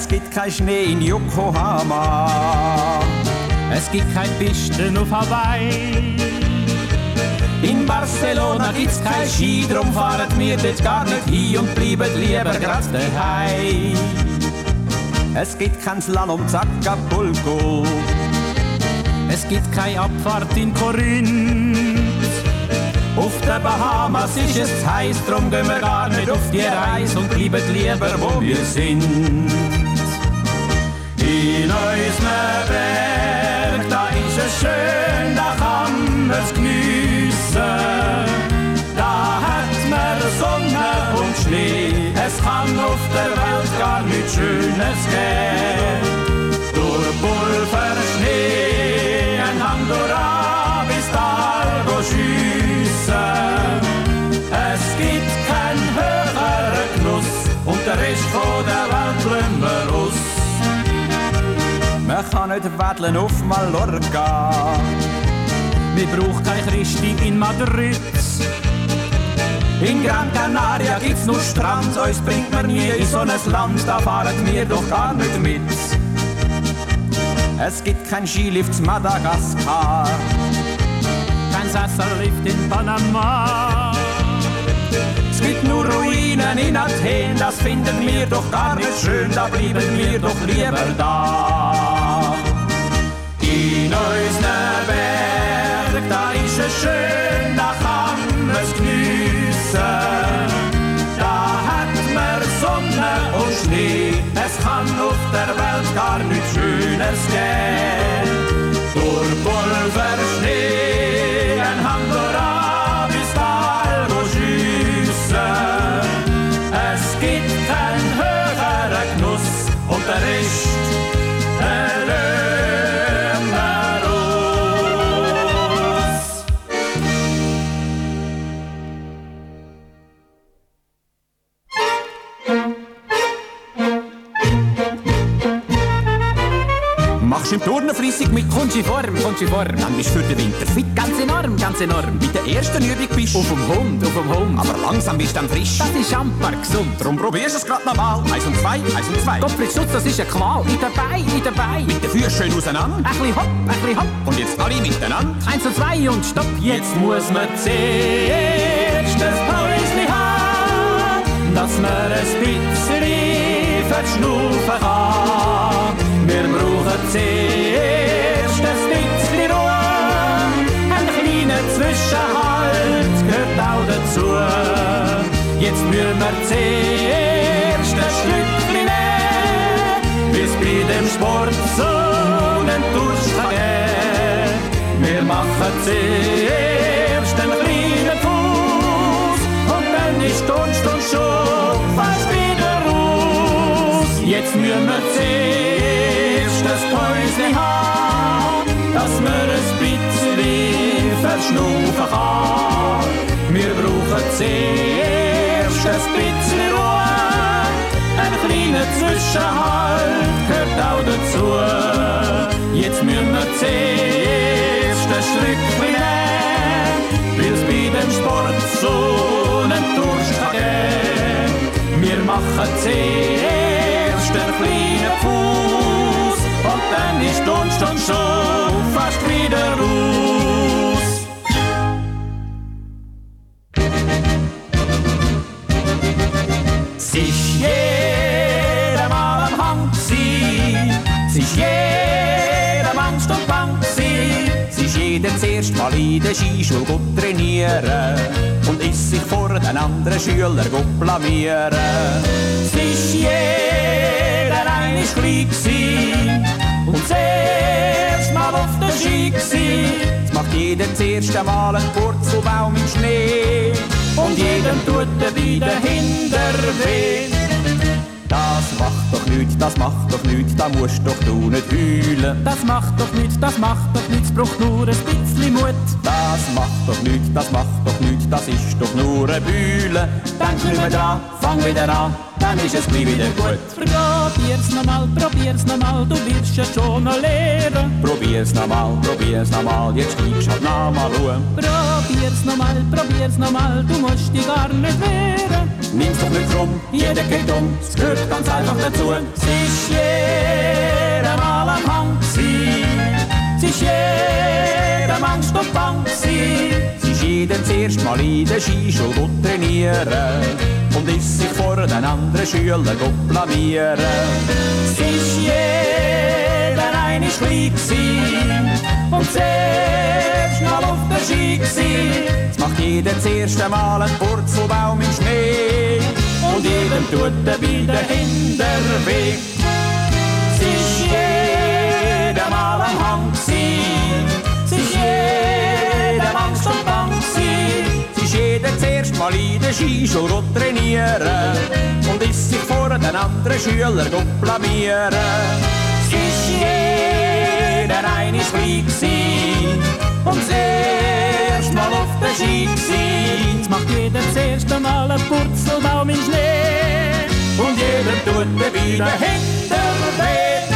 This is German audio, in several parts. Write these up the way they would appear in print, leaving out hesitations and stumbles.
gibt kein Schnee in Yokohama. Es gibt keine Pisten auf Hawaii. In Barcelona gibt's kein Ski, drum fahren wir dort gar nicht hin und bleiben lieber grad daheim. Es gibt kein Slalom Acapulco. Es gibt keine Abfahrt in Korinth. Auf den Bahamas ist es heiß, drum gehen wir gar nicht auf die Reise und bleiben lieber, wo wir sind. In unseren Berg, da ist es schön, da kann man's geniessen. Da hat man Sonne und Schnee, es kann auf der Welt gar nichts Schönes geben. Durch Pulver, Schnee, ein Handora bis Tal schiessen. Es gibt keinen höheren Genuss und der Rest von der Welt lassen wir aus. Man kann nicht wedeln auf Mallorca. Wir brauchen kein Christi in Madrid. In Gran Canaria gibt's nur Strand, uns bringt man nie in so ein Land, da fahren wir doch gar nicht mit. Es gibt kein Skilift in Madagaskar. Kein Sasserlift in Panama. Es gibt nur Ruinen in Athen, das finden wir doch gar nicht schön, da bleiben wir doch lieber da. In unseren Berg, da ist es schön, da kann man's geniessen. Da hat man Sonne und Schnee, es kann auf der Welt gar nichts Schönes geben. Durch Pulver, Schnee, ein Handora bis Tal schiessen. Es gibt keinen höheren Genuss und der Rest erlösen wir uns. Machst du im Turnen fließig mit? Kommst du in Form, kommst du in Form. Dann bist du für den Winter fit. Ganz enorm, ganz enorm. Bei der ersten Übung bist du Auf dem Hund, auf dem Hund. aber langsam bist du dann frisch. Das ist amper gesund. Drum probierst du es grad nochmal. 1 und 2, 1 und 2. Gottfried Schutz, das ist eine Qual. In der Bein, in der Bein. Mit den Füßen schön auseinander. Ein bisschen hopp, ein bisschen hopp. Und jetzt alle miteinander. 1 und 2 und stopp. Jetzt muss man zuerst das Päuschen haben, dass man ein bisschen verschnaufen kann. Wir brauchen zuerst ein bisschen Ruhe. Ein kleiner Zwischenhalt gehört auch dazu. Jetzt müssen wir zuerst ein Schlückchen nehmen, bis bei dem Sport so einen Durst kann geben. Wir machen zuerst einen kleinen Fuß und dann ist Dunst und schon fast wieder raus. Jetzt müssen wir zuerst das Päuschen haben, dass man ein bisschen verschnaufen kann. Wir brauchen zuerst ein bisschen Ruhe, ein kleiner Zwischenhalt gehört auch dazu. Jetzt müssen wir zuerst ein Stückchen nehmen, weil's bei dem Sport so einen Durst kann geben. Wir machen zuerst einen kleinen Fuß und dann ist Dunst und schon fast wieder raus. Es ist jeder mal am Hang gsi, es ist jeder Angst und Bang gsi. Es ist jeder zuerst mal in der Skischule gut trainieren und ist sich vor den anderen Schülern gut blamieren. Es ist jeder einmal klein gsi und zuerst mal auf der Ski gsi. Es macht jeder zuerst einmal einen Purzelbaum im Schnee und jedem tut dabei der Hintern weh. Das macht doch nichts, das macht doch nichts, da musst doch du nicht heulen. Das macht doch nichts, das macht doch nichts, braucht nur ein bisschen Mut. Das macht doch nichts, das macht doch nichts, das ist doch nur eine Bühle. Denk nicht mehr dran, fang wieder an, dann ist es gleich wieder gut. Probier's nochmal, du wirst ja schon noch lernen. Probier's nochmal, jetzt kriegst halt noch mal Ruhe. Probier's nochmal, du musst dich gar nicht wehren. nimm's doch nicht rum, jeder geht um, es gehört ganz einfach dazu. Sie ist jedem am Hang gsi, sie ist jedem Angst und Bang gsi. Sie ist jedem das erste Mal in der Skischule trainieren und ist sich vor den anderen Schülern blamieren. Sie ist jeder eine klein gsi und zuerst mal auf der Ski gsi. Es macht jeder das erste Mal einen Purzelbaum im Schnee und jedem tut dabei der Hinterweg. Sie ist jedem mal am Hang gsi, sie ist jedem Angst und Bang gsi. Sie ist jeder das erste Mal in der Skischule trainieren und ist sich vor den anderen Schülern blamieren. Sie ist jeder eine klein gsi und das erste Mal auf der Ski gsi. Es macht jeder das erste Mal einen Purzelbaum im Schnee und jeder tut dabei den Hinterweg.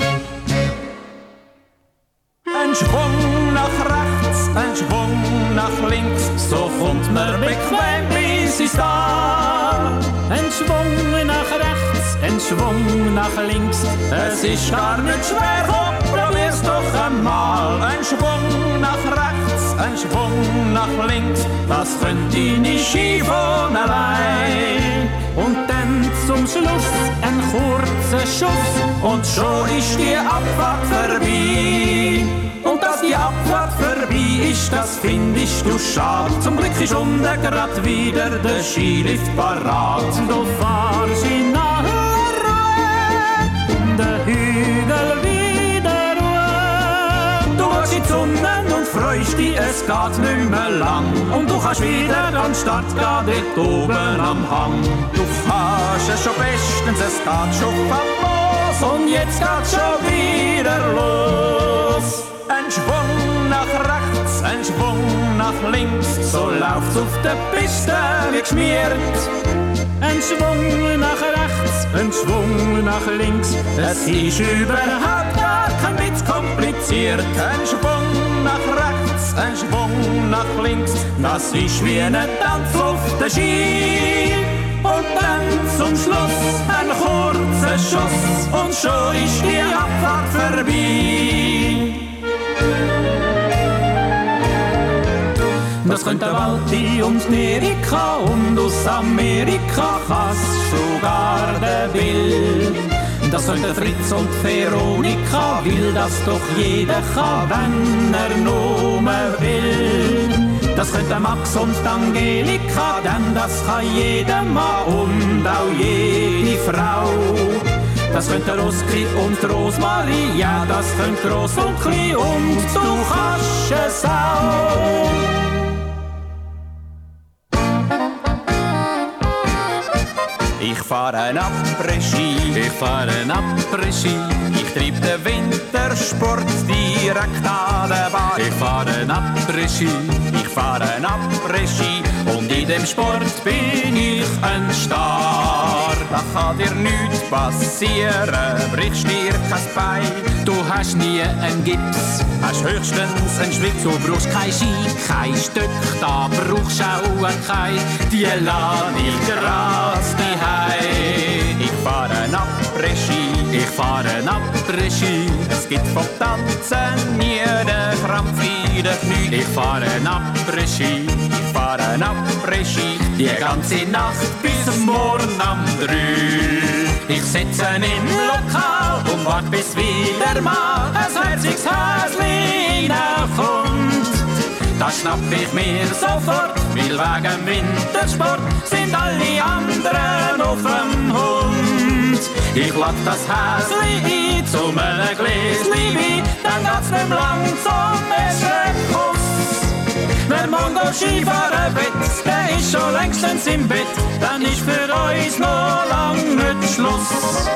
Ein Schwung nach rechts, ein Schwung nach links, so kommt man bequem bis ins Tal. Ein Schwung nach rechts, ein Schwung nach links. Es ist gar nicht schwer, komm, probier's doch einmal. Ein Schwung nach rechts, ein Schwung nach links, das könnt ihr nicht Ski von allein. Und dann zum Schluss ein kurzer Schuss und schon ist die Abfahrt vorbei. Und dass die Abfahrt vorbei ist, das findest du schade. Zum Glück ist unten grad wieder der Skilift parat. Du fahrst in aller Ruhe, der Hügel wieder Ruhe. Du gehst in die Sonne und freust dich, es geht nicht mehr lang. Und du kannst wieder an den Start gehen, dort oben am Hang. Du fährst es schon bestens, es geht schon famos. Und jetzt geht's schon wieder los. Ein Schwung nach rechts, ein Schwung nach links, so läuft's auf der Piste wie geschmiert. Ein Schwung nach rechts, ein Schwung nach links, es ist überhaupt gar kein Witz kompliziert. Ein Schwung nach rechts, ein Schwung nach links, das ist wie ein Tanz auf der Ski. Und dann zum Schluss ein kurzer Schuss und schon ist die Abfahrt vorbei. Das könnte Walti und Erika und aus Amerika fast sogar der Bill. Das könnte Fritz und Veronika, will das doch jeder kann, wenn er nur will. Das könnte Max und Angelika, denn das kann jeder Mann und auch jede Frau. Das könnte Oskar und Rosmarie, ja, das könnte Gross und Klein und du kannst es auch. Ich fahre Après-Ski, ich fahre Après-Ski. Ich trieb den Wintersport direkt an der Bahn. Ich fahre Après-Ski, ich fahre Après-Ski. Und in dem Sport bin ich ein Star. Da kann dir nichts passieren, brichst dir kein Bein. Du hast nie einen Gips, hast höchstens einen Schwitz. Du brauchst kein Ski, kein Stück, da brauchst auch kein. Die lass ich grad daheim. Ich fahre Après-Ski, ich fahre Après-Ski. Es gibt vom Tanzen nie den Krampf in den Knie. Ich fahre Après-Ski, ich fahre Après-Ski. Die ganze Nacht bis morgen um 3. Ich sitze im Lokal und wart bis wieder mal ein herziges Häschen kommt. Das schnapp ich mir sofort, weil wegen Wintersport sind alle anderen auf dem Hund. Ich lag das Häsli ein zu einem Gläschen Wein, dann geht's nicht lang zum ersten Kuss. Wer morgen Skifahren will, der ist schon längstens im Bett, dann ist für uns noch lang nicht Schluss.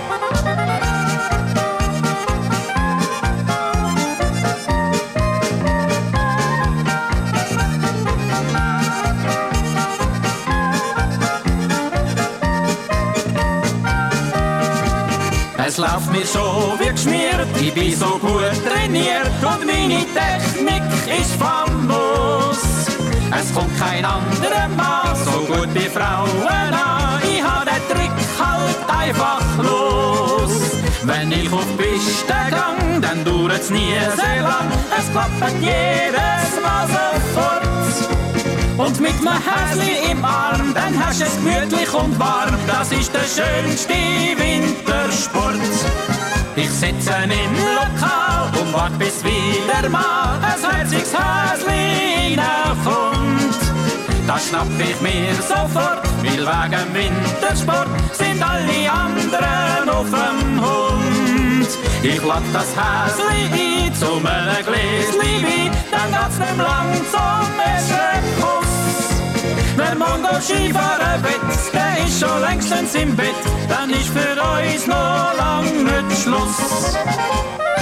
Es läuft mir so wie geschmiert, ich bin so gut trainiert und meine Technik ist famos. Es kommt kein anderer Mann so gute Frauen an. Ich hab den Trick halt einfach los. Wenn ich auf die Piste gang, dann dauert's nie sehr lang. Es klappt jedes Mal sofort. Und mit nem Häsli im Arm, dann hast du es gemütlich und warm. Das ist der schönste Wintersport. Ich sitze im Lokal und wart bis wieder mal ein herziges Häsli reinkommt. Das schnapp ich mir sofort, weil wegen Wintersport sind alle anderen auf dem Hund. Ich lad das Häsli ein zu einem Gläschen Wein, dann geht's nicht lang zum ersten Kuss. Wer morgen Skifahren will, der ist schon längstens im Bett, dann ist für uns noch lang nicht Schluss.